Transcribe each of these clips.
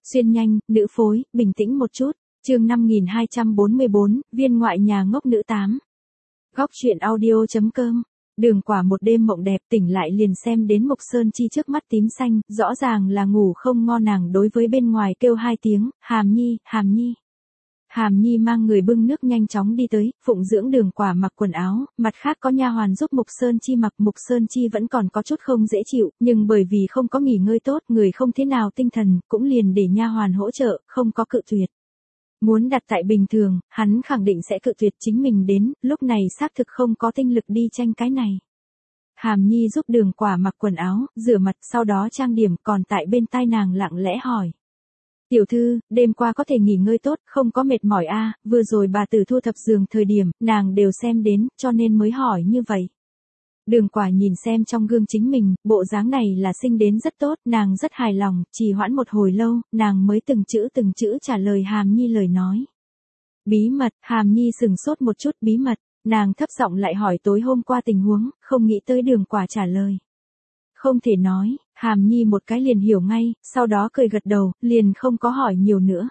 Xuyên nhanh, nữ phối, bình tĩnh một chút. Chương 5244, viên ngoại nhà ngốc nữ 8. Góc truyện audio.com. Đường Quả một đêm mộng đẹp, tỉnh lại liền xem đến Mục Sơn Chi trước mắt tím xanh, rõ ràng là ngủ không ngon, nàng đối với bên ngoài kêu 2 tiếng, Hàm Nhi, Hàm Nhi. Hàm Nhi mang người bưng nước nhanh chóng đi tới, phụng dưỡng Đường Quả mặc quần áo, mặt khác có nha hoàn giúp Mục Sơn Chi mặc. Mục Sơn Chi vẫn còn có chút không dễ chịu, nhưng bởi vì không có nghỉ ngơi tốt, người không thế nào tinh thần, cũng liền để nha hoàn hỗ trợ, không có cự tuyệt. Muốn đặt tại bình thường, hắn khẳng định sẽ cự tuyệt chính mình đến, lúc này xác thực không có tinh lực đi tranh cái này. Hàm Nhi giúp Đường Quả mặc quần áo, rửa mặt, sau đó trang điểm, còn tại bên tai nàng lặng lẽ hỏi. Tiểu thư, đêm qua có thể nghỉ ngơi tốt, không có mệt mỏi a? Vừa rồi bà tử thu thập giường thời điểm, nàng đều xem đến, cho nên mới hỏi như vậy. Đường Quả nhìn xem trong gương chính mình, bộ dáng này là sinh đến rất tốt, nàng rất hài lòng, trì hoãn một hồi lâu, nàng mới từng chữ trả lời Hàm Nhi lời nói. Bí mật, Hàm Nhi sừng sốt một chút, bí mật, nàng thấp giọng lại hỏi tối hôm qua tình huống, không nghĩ tới Đường Quả trả lời. Không thể nói, Hàm Nhi một cái liền hiểu ngay, sau đó cười gật đầu, liền không có hỏi nhiều nữa.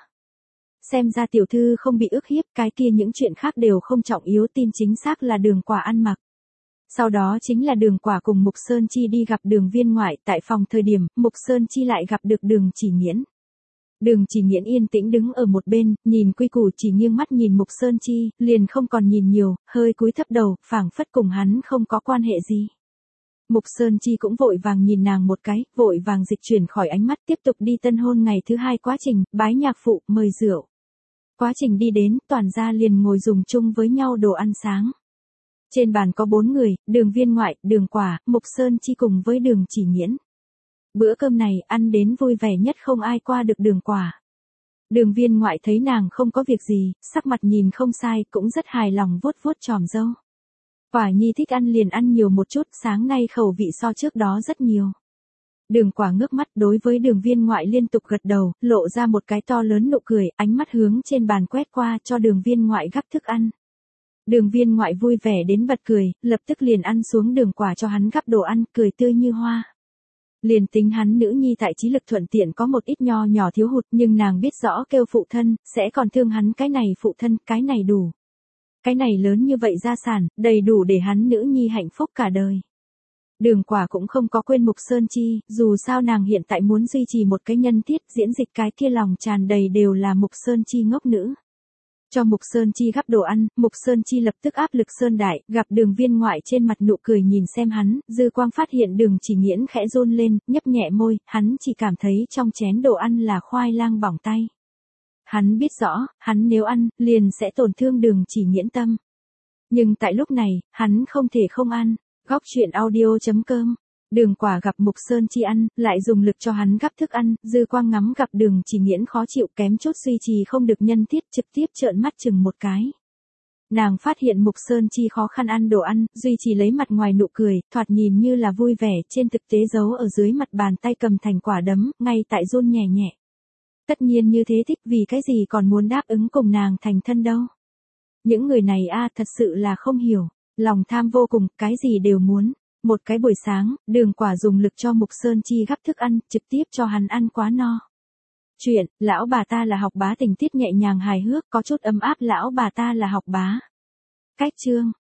Xem ra tiểu thư không bị ức hiếp, cái kia những chuyện khác đều không trọng yếu, tin chính xác là Đường Quả ăn mặc. Sau đó chính là Đường Quả cùng Mục Sơn Chi đi gặp Đường viên ngoại, tại phòng thời điểm, Mục Sơn Chi lại gặp được Đường Chỉ Nghiễn. Đường Chỉ Nghiễn yên tĩnh đứng ở một bên, nhìn quy củ chỉ nghiêng mắt nhìn Mục Sơn Chi, liền không còn nhìn nhiều, hơi cúi thấp đầu, phảng phất cùng hắn không có quan hệ gì. Mục Sơn Chi cũng vội vàng nhìn nàng một cái, vội vàng dịch chuyển khỏi ánh mắt, tiếp tục đi tân hôn ngày thứ 2 quá trình, bái nhạc phụ, mời rượu. Quá trình đi đến, toàn gia liền ngồi dùng chung với nhau đồ ăn sáng. Trên bàn có 4 người, Đường viên ngoại, Đường Quả, Mục Sơn Chi cùng với Đường Chỉ Nghiễn. Bữa cơm này ăn đến vui vẻ nhất không ai qua được Đường Quả. Đường viên ngoại thấy nàng không có việc gì, sắc mặt nhìn không sai, cũng rất hài lòng vuốt vuốt chòm râu. Quả Nhi thích ăn liền ăn nhiều một chút, sáng nay khẩu vị so trước đó rất nhiều. Đường Quả ngước mắt đối với Đường viên ngoại liên tục gật đầu, lộ ra một cái to lớn nụ cười, ánh mắt hướng trên bàn quét qua cho Đường viên ngoại gắp thức ăn. Đường viên ngoại vui vẻ đến bật cười, lập tức liền ăn xuống Đường Quả cho hắn gắp đồ ăn, cười tươi như hoa. Liền tính hắn nữ nhi tại trí lực thuận tiện có một ít nho nhỏ thiếu hụt, nhưng nàng biết rõ kêu phụ thân, sẽ còn thương hắn, cái này phụ thân, cái này đủ. Cái này lớn như vậy gia sản, đầy đủ để hắn nữ nhi hạnh phúc cả đời. Đường Quả cũng không có quên Mục Sơn Chi, dù sao nàng hiện tại muốn duy trì một cái nhân tiết, diễn dịch cái kia lòng tràn đầy đều là Mục Sơn Chi ngốc nữ. Cho Mục Sơn Chi gắp đồ ăn, Mục Sơn Chi lập tức áp lực Sơn Đại, gặp Đường viên ngoại trên mặt nụ cười nhìn xem hắn, dư quang phát hiện Đường Chỉ Nghiễn khẽ run lên, nhấp nhẹ môi, hắn chỉ cảm thấy trong chén đồ ăn là khoai lang bỏng tay. Hắn biết rõ, hắn nếu ăn, liền sẽ tổn thương Đường Chỉ Nghiễn tâm. Nhưng tại lúc này, hắn không thể không ăn. Góc truyện audio.com. Đường Quả gặp Mục Sơn Chi ăn, lại dùng lực cho hắn gắp thức ăn, dư quang ngắm gặp Đường Chỉ Nghiễn khó chịu kém chút duy trì không được nhân tiết, trực tiếp trợn mắt chừng một cái. Nàng phát hiện Mục Sơn Chi khó khăn ăn đồ ăn, duy trì lấy mặt ngoài nụ cười, thoạt nhìn như là vui vẻ, trên thực tế giấu ở dưới mặt bàn tay cầm thành quả đấm, ngay tại run nhẹ nhẹ. Tất nhiên như thế thích, vì cái gì còn muốn đáp ứng cùng nàng thành thân đâu. Những người này thật sự là không hiểu, lòng tham vô cùng, cái gì đều muốn. Một cái buổi sáng, Đường Quả dùng lực cho Mục Sơn Chi gắp thức ăn, trực tiếp cho hắn ăn quá no. Chuyện, lão bà ta là học bá, tình tiết nhẹ nhàng hài hước, có chút ấm áp, lão bà ta là học bá. Cách chương.